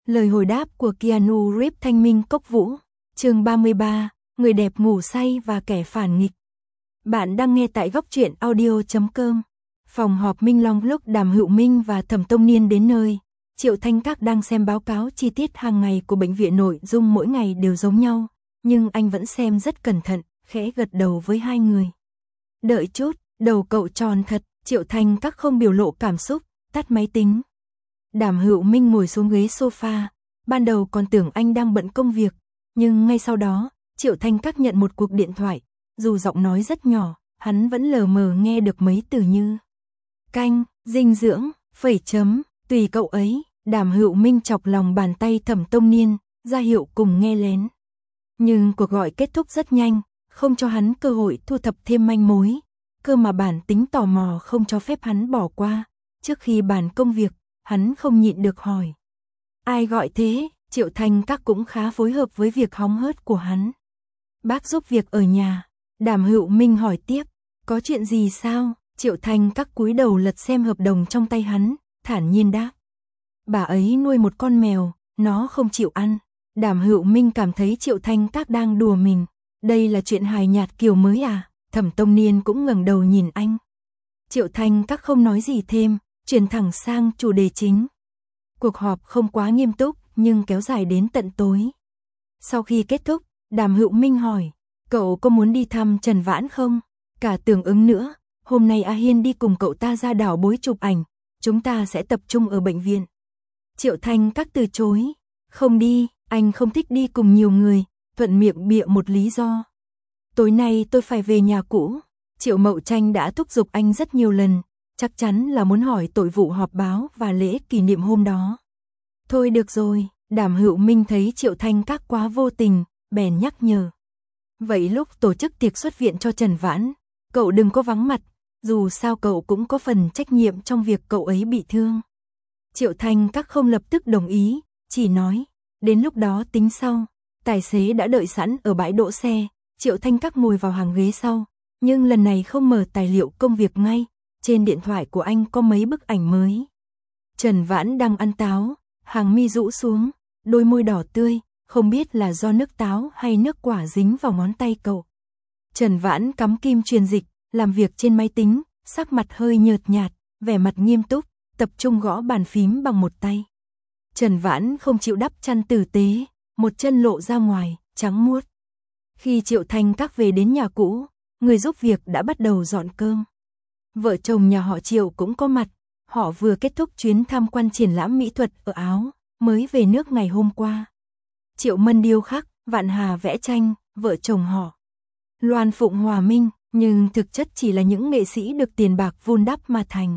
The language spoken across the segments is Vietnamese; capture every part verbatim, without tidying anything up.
Lời hồi đáp của Keanu Reeves Thanh minh cốc vũ. Chương ba mươi ba, người đẹp ngủ say và kẻ phản nghịch. Bạn đang nghe tại góc truyện audio chấm com. Phòng họp Minh Long lúc Đàm Hữu Minh và Thẩm Tông Niên đến nơi, Triệu Thanh Các đang xem báo cáo chi tiết hàng ngày của bệnh viện, nội dung mỗi ngày đều giống nhau, nhưng anh vẫn xem rất cẩn thận, khẽ gật đầu với hai người. Đợi chút, đầu cậu tròn thật. Triệu Thanh Các không biểu lộ cảm xúc, tắt máy tính. Đàm Hữu Minh ngồi xuống ghế sofa, ban đầu còn tưởng anh đang bận công việc, nhưng ngay sau đó, Triệu Thanh Các nhận một cuộc điện thoại, dù giọng nói rất nhỏ, hắn vẫn lờ mờ nghe được mấy từ như canh, dinh dưỡng, phẩy chấm, tùy cậu ấy. Đàm Hữu Minh chọc lòng bàn tay Thẩm Tông Niên, ra hiệu cùng nghe lén. Nhưng cuộc gọi kết thúc rất nhanh, không cho hắn cơ hội thu thập thêm manh mối, cơ mà bản tính tò mò không cho phép hắn bỏ qua. Trước khi bàn công việc, hắn không nhịn được hỏi. Ai gọi thế? Triệu Thanh Các cũng khá phối hợp với việc hóng hớt của hắn. Bác giúp việc ở nhà. Đàm Hữu Minh hỏi tiếp. Có chuyện gì sao? Triệu Thanh Các cúi đầu lật xem hợp đồng trong tay hắn, thản nhiên đáp. Bà ấy nuôi một con mèo, nó không chịu ăn. Đàm Hữu Minh cảm thấy Triệu Thanh Các đang đùa mình. Đây là chuyện hài nhạt kiểu mới à? Thẩm Tông Niên cũng ngẩng đầu nhìn anh. Triệu Thanh Các không nói gì thêm, chuyển thẳng sang chủ đề chính. Cuộc họp không quá nghiêm túc, nhưng kéo dài đến tận tối. Sau khi kết thúc, Đàm Hữu Minh hỏi, cậu có muốn đi thăm Trần Vãn không? Cả Tường ứng nữa, hôm nay A Hiên đi cùng cậu ta ra đảo Bối chụp ảnh, chúng ta sẽ tập trung ở bệnh viện. Triệu Thanh Các từ chối, không đi, anh không thích đi cùng nhiều người, thuận miệng bịa một lý do. Tối nay tôi phải về nhà cũ. Triệu Mậu Tranh đã thúc giục anh rất nhiều lần, chắc chắn là muốn hỏi tội vụ họp báo và lễ kỷ niệm hôm đó. Thôi được rồi, Đàm Hữu Minh thấy Triệu Thanh Các quá vô tình, bèn nhắc nhở. Vậy lúc tổ chức tiệc xuất viện cho Trần Vãn, cậu đừng có vắng mặt, dù sao cậu cũng có phần trách nhiệm trong việc cậu ấy bị thương. Triệu Thanh Các không lập tức đồng ý, chỉ nói, đến lúc đó tính sau. Tài xế đã đợi sẵn ở bãi đỗ xe, Triệu Thanh Các ngồi vào hàng ghế sau, nhưng lần này không mở tài liệu công việc ngay, trên điện thoại của anh có mấy bức ảnh mới. Trần Vãn đang ăn táo, hàng mi rũ xuống, đôi môi đỏ tươi, không biết là do nước táo hay nước quả dính vào ngón tay cậu. Trần Vãn cắm kim truyền dịch, làm việc trên máy tính, sắc mặt hơi nhợt nhạt, vẻ mặt nghiêm túc, tập trung gõ bàn phím bằng một tay. Trần Vãn không chịu đắp chăn tử tế, một chân lộ ra ngoài, trắng muốt. Khi Triệu Thanh Các về đến nhà cũ, người giúp việc đã bắt đầu dọn cơm. Vợ chồng nhà họ Triệu cũng có mặt, họ vừa kết thúc chuyến tham quan triển lãm mỹ thuật ở Áo, mới về nước ngày hôm qua. Triệu Mân điêu khắc, Vạn Hà vẽ tranh, vợ chồng họ Loan Phụng hòa minh, nhưng thực chất chỉ là những nghệ sĩ được tiền bạc vun đắp mà thành.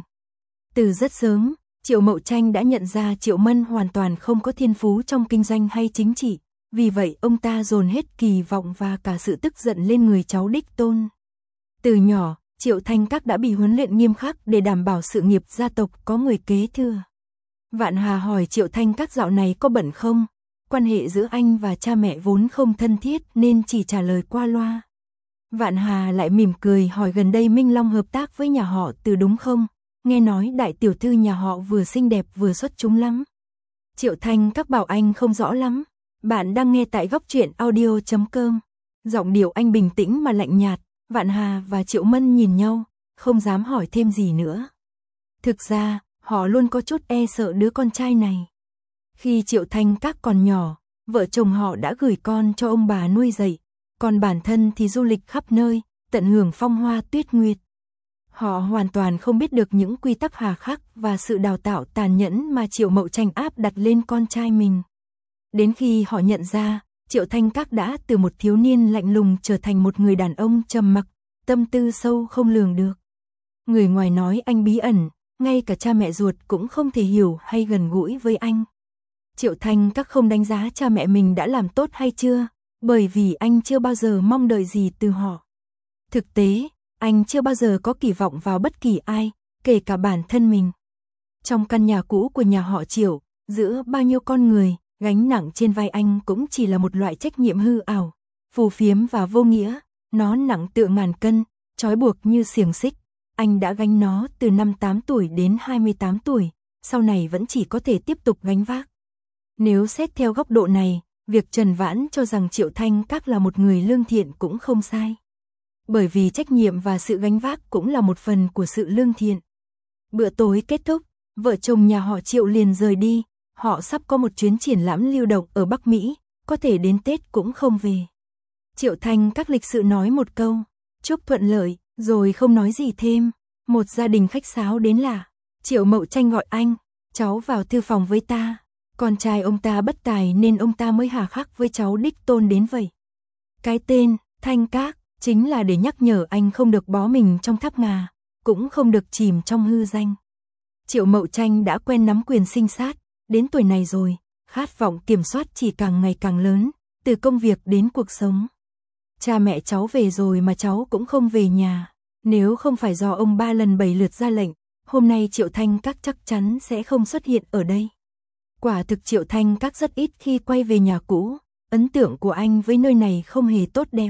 Từ rất sớm, Triệu Mậu Tranh đã nhận ra Triệu Mân hoàn toàn không có thiên phú trong kinh doanh hay chính trị, vì vậy ông ta dồn hết kỳ vọng và cả sự tức giận lên người cháu đích tôn. Từ nhỏ, Triệu Thanh Các đã bị huấn luyện nghiêm khắc để đảm bảo sự nghiệp gia tộc có người kế thừa. Vạn Hà hỏi Triệu Thanh Các dạo này có bận không? Quan hệ giữa anh và cha mẹ vốn không thân thiết nên chỉ trả lời qua loa. Vạn Hà lại mỉm cười hỏi gần đây Minh Long hợp tác với nhà họ Từ đúng không? Nghe nói đại tiểu thư nhà họ vừa xinh đẹp vừa xuất chúng lắm. Triệu Thanh Các bảo anh không rõ lắm. Bạn đang nghe tại góc truyện audio chấm com. Giọng điệu anh bình tĩnh mà lạnh nhạt. Vạn Hà và Triệu Mân nhìn nhau, không dám hỏi thêm gì nữa. Thực ra, họ luôn có chút e sợ đứa con trai này. Khi Triệu Thanh Các còn nhỏ, vợ chồng họ đã gửi con cho ông bà nuôi dạy, còn bản thân thì du lịch khắp nơi, tận hưởng phong hoa tuyết nguyệt. Họ hoàn toàn không biết được những quy tắc hà khắc và sự đào tạo tàn nhẫn mà Triệu Mậu Tranh áp đặt lên con trai mình. Đến khi họ nhận ra, Triệu Thanh Các đã từ một thiếu niên lạnh lùng trở thành một người đàn ông trầm mặc, tâm tư sâu không lường được. Người ngoài nói anh bí ẩn, ngay cả cha mẹ ruột cũng không thể hiểu hay gần gũi với anh. Triệu Thanh Các không đánh giá cha mẹ mình đã làm tốt hay chưa, bởi vì anh chưa bao giờ mong đợi gì từ họ. Thực tế, anh chưa bao giờ có kỳ vọng vào bất kỳ ai, kể cả bản thân mình. Trong căn nhà cũ của nhà họ Triệu, giữa bao nhiêu con người, gánh nặng trên vai anh cũng chỉ là một loại trách nhiệm hư ảo, phù phiếm và vô nghĩa. Nó nặng tựa ngàn cân, trói buộc như xiềng xích. Anh đã gánh nó từ năm tám tuổi đến hai mươi tám tuổi, sau này vẫn chỉ có thể tiếp tục gánh vác. Nếu xét theo góc độ này, việc Trần Vãn cho rằng Triệu Thanh Các là một người lương thiện cũng không sai. Bởi vì trách nhiệm và sự gánh vác cũng là một phần của sự lương thiện. Bữa tối kết thúc, vợ chồng nhà họ Triệu liền rời đi, họ sắp có một chuyến triển lãm lưu động ở Bắc Mỹ, có thể đến Tết cũng không về. Triệu Thanh Các lịch sự nói một câu, chúc thuận lợi, rồi không nói gì thêm. Một gia đình khách sáo đến lạ, Triệu Mậu Tranh gọi anh, cháu vào thư phòng với ta. Con trai ông ta bất tài nên ông ta mới hà khắc với cháu đích tôn đến vậy. Cái tên, Thanh Các, chính là để nhắc nhở anh không được bó mình trong tháp ngà, cũng không được chìm trong hư danh. Triệu Mậu Tranh đã quen nắm quyền sinh sát, đến tuổi này rồi, khát vọng kiểm soát chỉ càng ngày càng lớn, từ công việc đến cuộc sống. Cha mẹ cháu về rồi mà cháu cũng không về nhà, nếu không phải do ông ba lần bảy lượt ra lệnh, hôm nay Triệu Thanh Các chắc chắn sẽ không xuất hiện ở đây. Quả thực Triệu Thanh Các rất ít khi quay về nhà cũ, ấn tượng của anh với nơi này không hề tốt đẹp.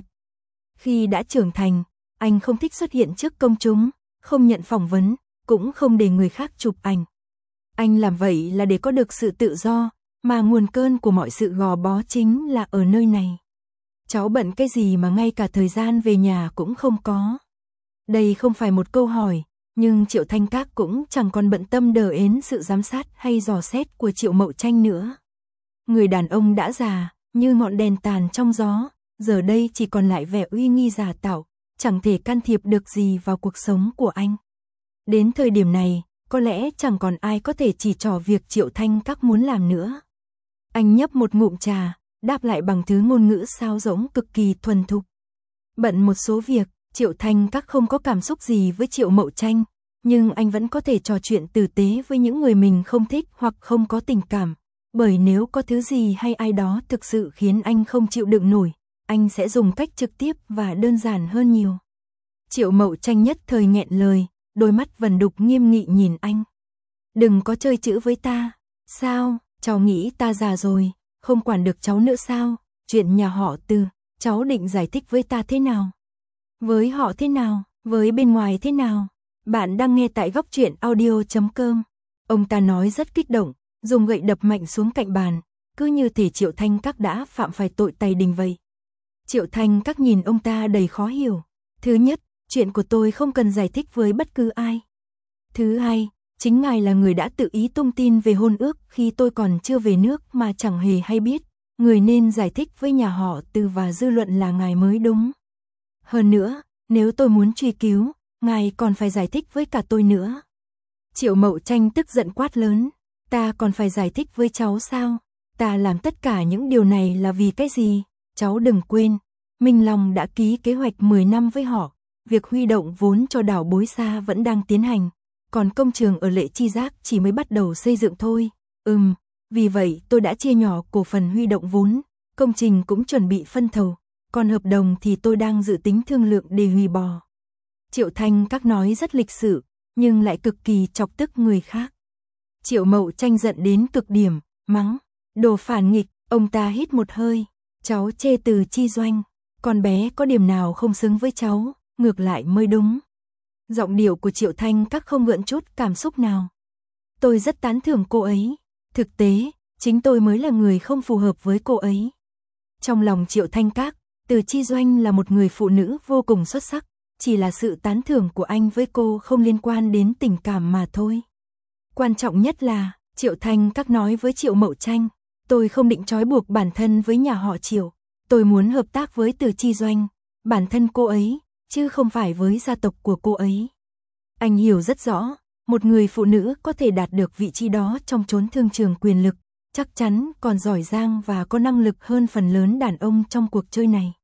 Khi đã trưởng thành, anh không thích xuất hiện trước công chúng, không nhận phỏng vấn, cũng không để người khác chụp ảnh. Anh làm vậy là để có được sự tự do, mà nguồn cơn của mọi sự gò bó chính là ở nơi này. Cháu bận cái gì mà ngay cả thời gian về nhà cũng không có? Đây không phải một câu hỏi, nhưng Triệu Thanh Các cũng chẳng còn bận tâm đờ ến sự giám sát hay dò xét của Triệu Mậu Tranh nữa. Người đàn ông đã già, như ngọn đèn tàn trong gió, giờ đây chỉ còn lại vẻ uy nghi giả tạo, chẳng thể can thiệp được gì vào cuộc sống của anh. Đến thời điểm này, có lẽ chẳng còn ai có thể chỉ trỏ việc Triệu Thanh Các muốn làm nữa. Anh nhấp một ngụm trà, đáp lại bằng thứ ngôn ngữ sáo rỗng cực kỳ thuần thục. Bận một số việc, Triệu Thanh Các không có cảm xúc gì với Triệu Mậu Tranh, nhưng anh vẫn có thể trò chuyện tử tế với những người mình không thích hoặc không có tình cảm, bởi nếu có thứ gì hay ai đó thực sự khiến anh không chịu đựng nổi, anh sẽ dùng cách trực tiếp và đơn giản hơn nhiều. Triệu Mậu Tranh nhất thời nghẹn lời, đôi mắt vần đục nghiêm nghị nhìn anh. Đừng có chơi chữ với ta. Sao, cháu nghĩ ta già rồi, không quản được cháu nữa sao? Chuyện nhà họ Từ, cháu định giải thích với ta thế nào? Với họ thế nào? Với bên ngoài thế nào? Bạn đang nghe tại góc truyện audio chấm com. Ông ta nói rất kích động, dùng gậy đập mạnh xuống cạnh bàn, cứ như thể Triệu Thanh Các đã phạm phải tội tày đình vậy. Triệu Thanh Các nhìn ông ta đầy khó hiểu. Thứ nhất, chuyện của tôi không cần giải thích với bất cứ ai. Thứ hai, chính ngài là người đã tự ý tung tin về hôn ước khi tôi còn chưa về nước mà chẳng hề hay biết. Người nên giải thích với nhà họ Từ và dư luận là ngài mới đúng. Hơn nữa, nếu tôi muốn truy cứu, ngài còn phải giải thích với cả tôi nữa. Triệu Mậu Tranh tức giận quát lớn. Ta còn phải giải thích với cháu sao? Ta làm tất cả những điều này là vì cái gì? Cháu đừng quên, Minh Long đã ký kế hoạch mười năm với họ. Việc huy động vốn cho đảo Bối Sa vẫn đang tiến hành, còn công trường ở Lệ Chi Giác chỉ mới bắt đầu xây dựng thôi. Ừm, vì vậy tôi đã chia nhỏ cổ phần huy động vốn, công trình cũng chuẩn bị phân thầu, còn hợp đồng thì tôi đang dự tính thương lượng để hủy bỏ. Triệu Thanh Các nói rất lịch sự, nhưng lại cực kỳ chọc tức người khác. Triệu Mậu Tranh giận đến cực điểm, mắng, đồ phản nghịch. Ông ta hít một hơi, cháu chê Từ Chi Doanh, con bé có điểm nào không xứng với cháu, ngược lại mới đúng. Giọng điệu của Triệu Thanh Các không gợn chút cảm xúc nào. Tôi rất tán thưởng cô ấy, thực tế, chính tôi mới là người không phù hợp với cô ấy. Trong lòng Triệu Thanh Các, Từ Chi Doanh là một người phụ nữ vô cùng xuất sắc, chỉ là sự tán thưởng của anh với cô không liên quan đến tình cảm mà thôi. Quan trọng nhất là, Triệu Thanh Các nói với Triệu Mậu Tranh, tôi không định trói buộc bản thân với nhà họ Triệu, tôi muốn hợp tác với Từ Chi Doanh, bản thân cô ấy, chứ không phải với gia tộc của cô ấy. Anh hiểu rất rõ, một người phụ nữ có thể đạt được vị trí đó trong chốn thương trường quyền lực, chắc chắn còn giỏi giang và có năng lực hơn phần lớn đàn ông trong cuộc chơi này.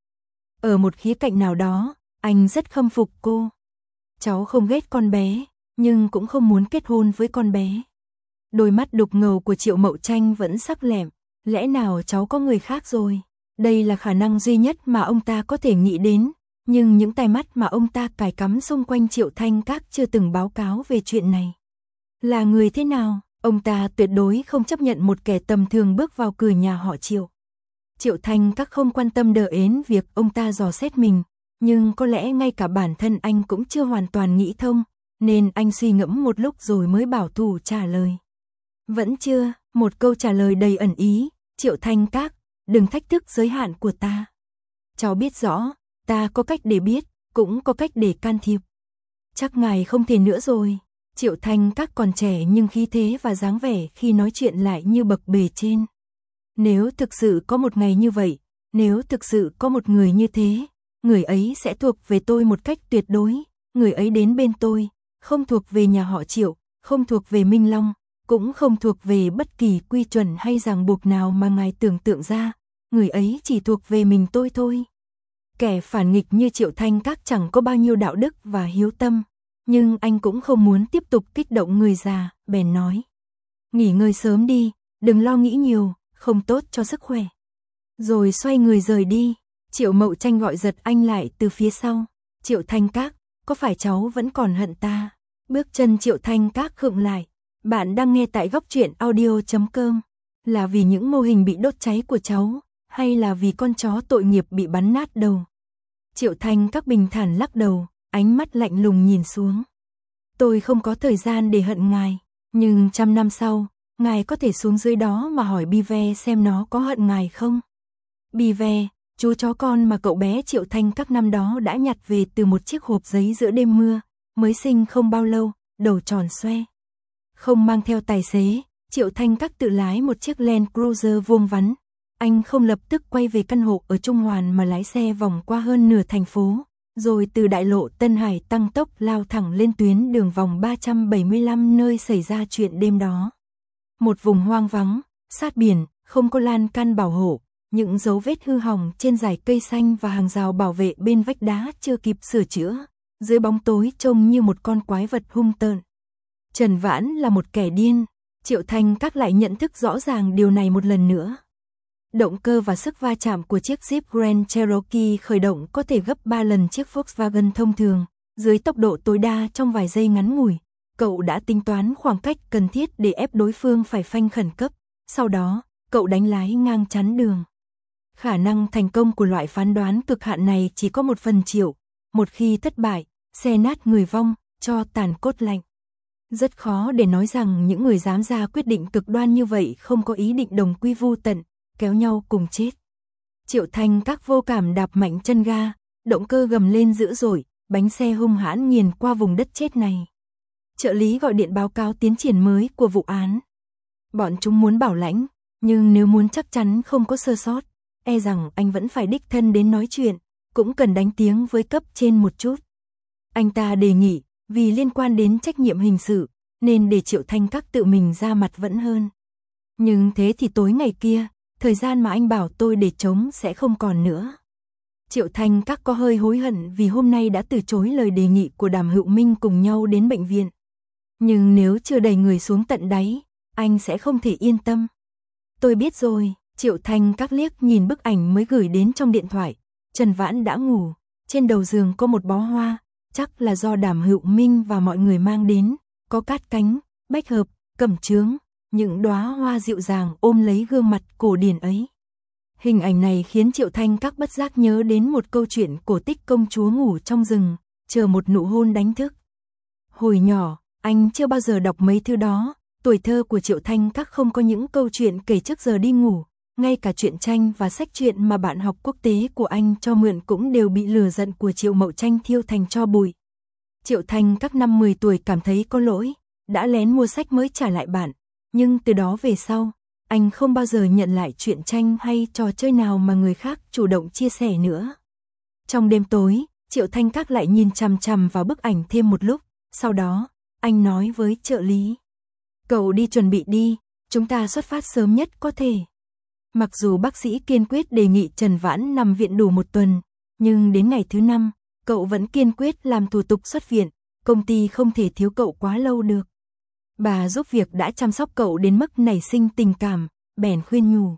Ở một khía cạnh nào đó, anh rất khâm phục cô. Cháu không ghét con bé, nhưng cũng không muốn kết hôn với con bé. Đôi mắt đục ngầu của Triệu Mậu Tranh vẫn sắc lẹm, lẽ nào cháu có người khác rồi? Đây là khả năng duy nhất mà ông ta có thể nghĩ đến, nhưng những tai mắt mà ông ta cài cắm xung quanh Triệu Thanh Các chưa từng báo cáo về chuyện này. Là người thế nào, ông ta tuyệt đối không chấp nhận một kẻ tầm thường bước vào cửa nhà họ Triệu. Triệu Thanh Các không quan tâm đờ ến việc ông ta dò xét mình, nhưng có lẽ ngay cả bản thân anh cũng chưa hoàn toàn nghĩ thông, nên anh suy ngẫm một lúc rồi mới bảo thủ trả lời. Vẫn chưa, Một câu trả lời đầy ẩn ý, Triệu Thanh Các, đừng thách thức giới hạn của ta. Cháu biết rõ, ta có cách để biết, cũng có cách để can thiệp. Chắc ngài không thể nữa rồi. Triệu Thanh Các còn trẻ nhưng khí thế và dáng vẻ khi nói chuyện lại như bậc bề trên. Nếu thực sự có một ngày như vậy, nếu thực sự có một người như thế, người ấy sẽ thuộc về tôi một cách tuyệt đối, người ấy đến bên tôi, không thuộc về nhà họ Triệu, không thuộc về Minh Long, cũng không thuộc về bất kỳ quy chuẩn hay ràng buộc nào mà ngài tưởng tượng ra, người ấy chỉ thuộc về mình tôi thôi. Kẻ phản nghịch như Triệu Thanh Các chẳng có bao nhiêu đạo đức và hiếu tâm, nhưng anh cũng không muốn tiếp tục kích động người già, bèn nói. Nghỉ ngơi sớm đi, đừng lo nghĩ nhiều, không tốt cho sức khỏe. Rồi xoay người rời đi, Triệu Mậu Tranh gọi giật anh lại từ phía sau. Triệu Thanh Các, có phải cháu vẫn còn hận ta? Bước chân Triệu Thanh Các khựng lại. Bạn đang nghe tại góc truyện audio chấm com. Là vì những mô hình bị đốt cháy của cháu, hay là vì con chó tội nghiệp bị bắn nát đầu? Triệu Thanh Các bình thản lắc đầu, ánh mắt lạnh lùng nhìn xuống. Tôi không có thời gian để hận ngài, nhưng trăm năm sau, ngài có thể xuống dưới đó mà hỏi Bive xem nó có hận ngài không? Bive, chú chó con mà cậu bé Triệu Thanh Các năm đó đã nhặt về từ một chiếc hộp giấy giữa đêm mưa, mới sinh không bao lâu, đầu tròn xoe. Không mang theo tài xế, Triệu Thanh Các tự lái một chiếc Land Cruiser vuông vắn. Anh không lập tức quay về căn hộ ở Trung Hoàn mà lái xe vòng qua hơn nửa thành phố, rồi từ đại lộ Tân Hải tăng tốc lao thẳng lên tuyến đường vòng ba trăm bảy mươi lăm nơi xảy ra chuyện đêm đó. Một vùng hoang vắng, sát biển, không có lan can bảo hộ, những dấu vết hư hỏng trên dải cây xanh và hàng rào bảo vệ bên vách đá chưa kịp sửa chữa, dưới bóng tối trông như một con quái vật hung tợn. Trần Vãn là một kẻ điên, Triệu Thanh Các lại nhận thức rõ ràng điều này một lần nữa. Động cơ và sức va chạm của chiếc Jeep Grand Cherokee khởi động có thể gấp ba lần chiếc Volkswagen thông thường, dưới tốc độ tối đa trong vài giây ngắn ngủi. Cậu đã tính toán khoảng cách cần thiết để ép đối phương phải phanh khẩn cấp, sau đó, cậu đánh lái ngang chắn đường. Khả năng thành công của loại phán đoán cực hạn này chỉ có một phần triệu, một khi thất bại, xe nát người vong, cho tàn cốt lạnh. Rất khó để nói rằng những người dám ra quyết định cực đoan như vậy không có ý định đồng quy vu tận, kéo nhau cùng chết. Triệu Thanh Các vô cảm đạp mạnh chân ga, động cơ gầm lên dữ dội, bánh xe hung hãn nghiền qua vùng đất chết này. Trợ lý gọi điện báo cáo tiến triển mới của vụ án. Bọn chúng muốn bảo lãnh, nhưng nếu muốn chắc chắn không có sơ sót, e rằng anh vẫn phải đích thân đến nói chuyện, cũng cần đánh tiếng với cấp trên một chút. Anh ta đề nghị, vì liên quan đến trách nhiệm hình sự, nên để Triệu Thanh Các tự mình ra mặt vẫn hơn. Nhưng thế thì tối ngày kia, thời gian mà anh bảo tôi để trống sẽ không còn nữa. Triệu Thanh Các có hơi hối hận vì hôm nay đã từ chối lời đề nghị của Đàm Hữu Minh cùng nhau đến bệnh viện. Nhưng nếu chưa đẩy người xuống tận đáy, anh sẽ không thể yên tâm. Tôi biết rồi, Triệu Thanh Các liếc nhìn bức ảnh mới gửi đến trong điện thoại. Trần Vãn đã ngủ, trên đầu giường có một bó hoa, chắc là do Đàm Hữu Minh và mọi người mang đến, có cát cánh, bách hợp, cẩm trướng, những đóa hoa dịu dàng ôm lấy gương mặt cổ điển ấy. Hình ảnh này khiến Triệu Thanh Các bất giác nhớ đến một câu chuyện cổ tích công chúa ngủ trong rừng, chờ một nụ hôn đánh thức. Hồi nhỏ, anh chưa bao giờ đọc mấy thứ đó, tuổi thơ của Triệu Thanh Các không có những câu chuyện kể trước giờ đi ngủ, ngay cả truyện tranh và sách truyện mà bạn học quốc tế của anh cho mượn cũng đều bị lửa giận của Triệu Mậu Tranh thiêu thành tro bụi. Triệu Thanh Các năm mười tuổi cảm thấy có lỗi, đã lén mua sách mới trả lại bạn, nhưng từ đó về sau, anh không bao giờ nhận lại truyện tranh hay trò chơi nào mà người khác chủ động chia sẻ nữa. Trong đêm tối, Triệu Thanh Các lại nhìn chằm chằm vào bức ảnh thêm một lúc, sau đó, anh nói với trợ lý. Cậu đi chuẩn bị đi, chúng ta xuất phát sớm nhất có thể. Mặc dù bác sĩ kiên quyết đề nghị Trần Vãn nằm viện đủ một tuần, nhưng đến ngày thứ năm, cậu vẫn kiên quyết làm thủ tục xuất viện, công ty không thể thiếu cậu quá lâu được. Bà giúp việc đã chăm sóc cậu đến mức nảy sinh tình cảm, bèn khuyên nhủ.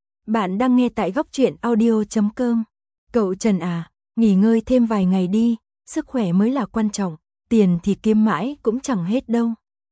Bạn đang nghe tại góc truyện audio chấm com. Cậu Trần à, nghỉ ngơi thêm vài ngày đi, sức khỏe mới là quan trọng, tiền thì kiếm mãi cũng chẳng hết đâu.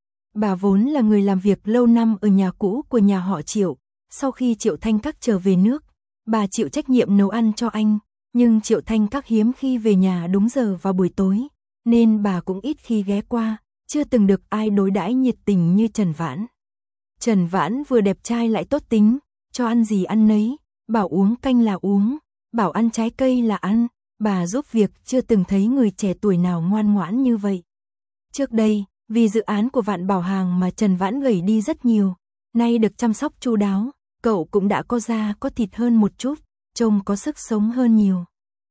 Bà vốn là người làm việc lâu năm ở nhà cũ của nhà họ Triệu, sau khi Triệu Thanh Các trở về nước, bà chịu trách nhiệm nấu ăn cho anh, nhưng Triệu Thanh Các hiếm khi về nhà đúng giờ vào buổi tối, nên bà cũng ít khi ghé qua, chưa từng được ai đối đãi nhiệt tình như Trần Vãn. Trần Vãn vừa đẹp trai lại tốt tính, cho ăn gì ăn nấy, bảo uống canh là uống, bảo ăn trái cây là ăn, bà giúp việc chưa từng thấy người trẻ tuổi nào ngoan ngoãn như vậy. Trước đây, vì dự án của Vạn Bảo Hàng mà Trần Vãn gầy đi rất nhiều, nay được chăm sóc chu đáo, cậu cũng đã có da có thịt hơn một chút, trông có sức sống hơn nhiều.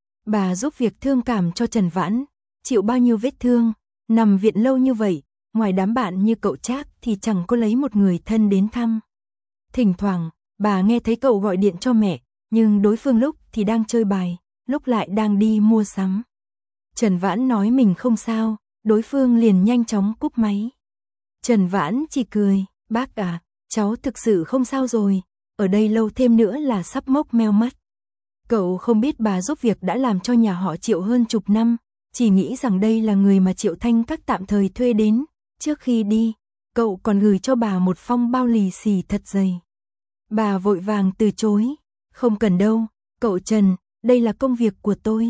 Bà giúp việc thương cảm cho Trần Vãn, chịu bao nhiêu vết thương, nằm viện lâu như vậy, ngoài đám bạn như cậu Trác thì chẳng có lấy một người thân đến thăm. Thỉnh thoảng, bà nghe thấy cậu gọi điện cho mẹ, nhưng đối phương lúc thì đang chơi bài, lúc lại đang đi mua sắm. Trần Vãn nói mình không sao, đối phương liền nhanh chóng cúp máy. Trần Vãn chỉ cười, bác à, cháu thực sự không sao rồi, ở đây lâu thêm nữa là sắp mốc meo mất. Cậu không biết bà giúp việc đã làm cho nhà họ Triệu hơn chục năm, chỉ nghĩ rằng đây là người mà Triệu Thanh Các tạm thời thuê đến. Trước khi đi, cậu còn gửi cho bà một phong bao lì xì thật dày. Bà vội vàng từ chối, không cần đâu, cậu Trần, đây là công việc của tôi.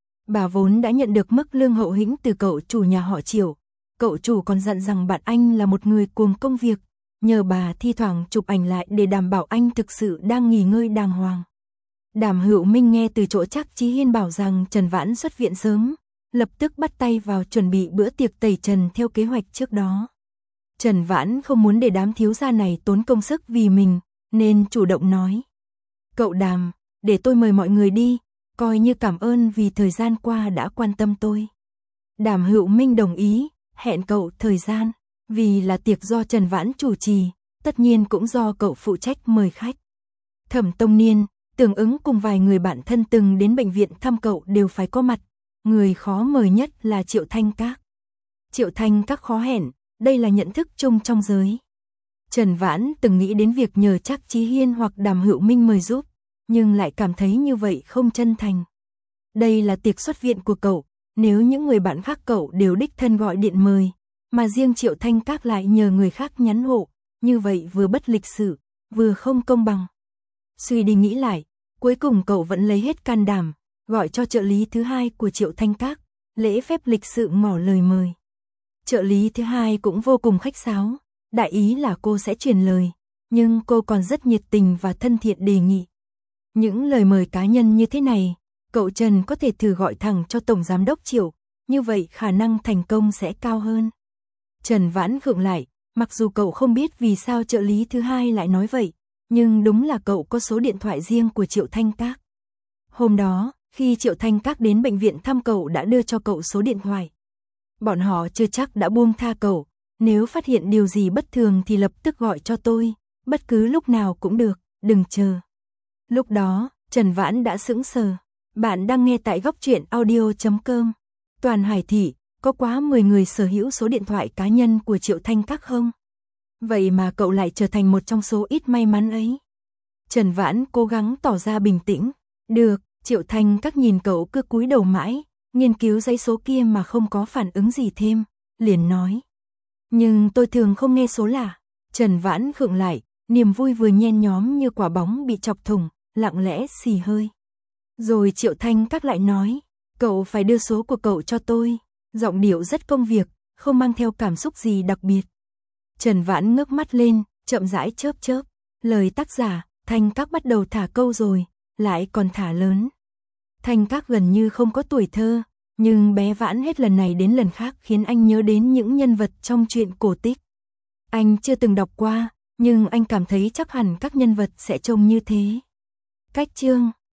Bà vốn đã nhận được mức lương hậu hĩnh từ cậu chủ nhà họ Triệu, cậu chủ còn dặn rằng bạn anh là một người cuồng công việc, nhờ bà thi thoảng chụp ảnh lại để đảm bảo anh thực sự đang nghỉ ngơi đàng hoàng. Đàm Hữu Minh nghe từ chỗ Trác Chí Hiên bảo rằng Trần Vãn xuất viện sớm, lập tức bắt tay vào chuẩn bị bữa tiệc tẩy trần theo kế hoạch trước đó. Trần Vãn không muốn để đám thiếu gia này tốn công sức vì mình, nên chủ động nói. Cậu Đàm, để tôi mời mọi người đi, coi như cảm ơn vì thời gian qua đã quan tâm tôi. Đàm Hữu Minh đồng ý, hẹn cậu thời gian, vì là tiệc do Trần Vãn chủ trì, tất nhiên cũng do cậu phụ trách mời khách. Thẩm Tông Niên, Tưởng Ứng cùng vài người bạn thân từng đến bệnh viện thăm cậu đều phải có mặt, người khó mời nhất là Triệu Thanh Các. Triệu Thanh Các khó hẹn, đây là nhận thức chung trong giới. Trần Vãn từng nghĩ đến việc nhờ Trác Chí Hiên hoặc Đàm Hữu Minh mời giúp, nhưng lại cảm thấy như vậy không chân thành. Đây là tiệc xuất viện của cậu, nếu những người bạn khác cậu đều đích thân gọi điện mời, mà riêng Triệu Thanh Các lại nhờ người khác nhắn hộ, như vậy vừa bất lịch sự, vừa không công bằng. Suy đi nghĩ lại, cuối cùng cậu vẫn lấy hết can đảm, gọi cho trợ lý thứ hai của Triệu Thanh Các, lễ phép lịch sự ngỏ lời mời. Trợ lý thứ hai cũng vô cùng khách sáo, đại ý là cô sẽ truyền lời, nhưng cô còn rất nhiệt tình và thân thiện đề nghị. Những lời mời cá nhân như thế này, cậu Trần có thể thử gọi thẳng cho Tổng Giám đốc Triệu, như vậy khả năng thành công sẽ cao hơn. Trần Vãn khựng lại, mặc dù cậu không biết vì sao trợ lý thứ hai lại nói vậy, nhưng đúng là cậu có số điện thoại riêng của Triệu Thanh Các. Hôm đó, khi Triệu Thanh Các đến bệnh viện thăm cậu đã đưa cho cậu số điện thoại. Bọn họ chưa chắc đã buông tha cậu, nếu phát hiện điều gì bất thường thì lập tức gọi cho tôi, bất cứ lúc nào cũng được, đừng chờ. Lúc đó, Trần Vãn đã sững sờ. Bạn đang nghe tại góc truyện audio chấm com. Toàn Hải Thị, có quá mười người sở hữu số điện thoại cá nhân của Triệu Thanh Các không? Vậy mà cậu lại trở thành một trong số ít may mắn ấy. Trần Vãn cố gắng tỏ ra bình tĩnh. Được, Triệu Thanh Các nhìn cậu cứ cúi đầu mãi, nghiên cứu dãy số kia mà không có phản ứng gì thêm, liền nói. Nhưng tôi thường không nghe số lạ. Trần Vãn khựng lại, niềm vui vừa nhen nhóm như quả bóng bị chọc thủng, lặng lẽ xì hơi. Rồi Triệu Thanh Các lại nói, cậu phải đưa số của cậu cho tôi. Giọng điệu rất công việc, không mang theo cảm xúc gì đặc biệt. Trần Vãn ngước mắt lên, chậm rãi chớp chớp. Lời tác giả, Thanh Các bắt đầu thả câu rồi, lại còn thả lớn. Thanh Các gần như không có tuổi thơ, nhưng bé Vãn hết lần này đến lần khác khiến anh nhớ đến những nhân vật trong truyện cổ tích. Anh chưa từng đọc qua, nhưng anh cảm thấy chắc hẳn các nhân vật sẽ trông như thế. Cách chương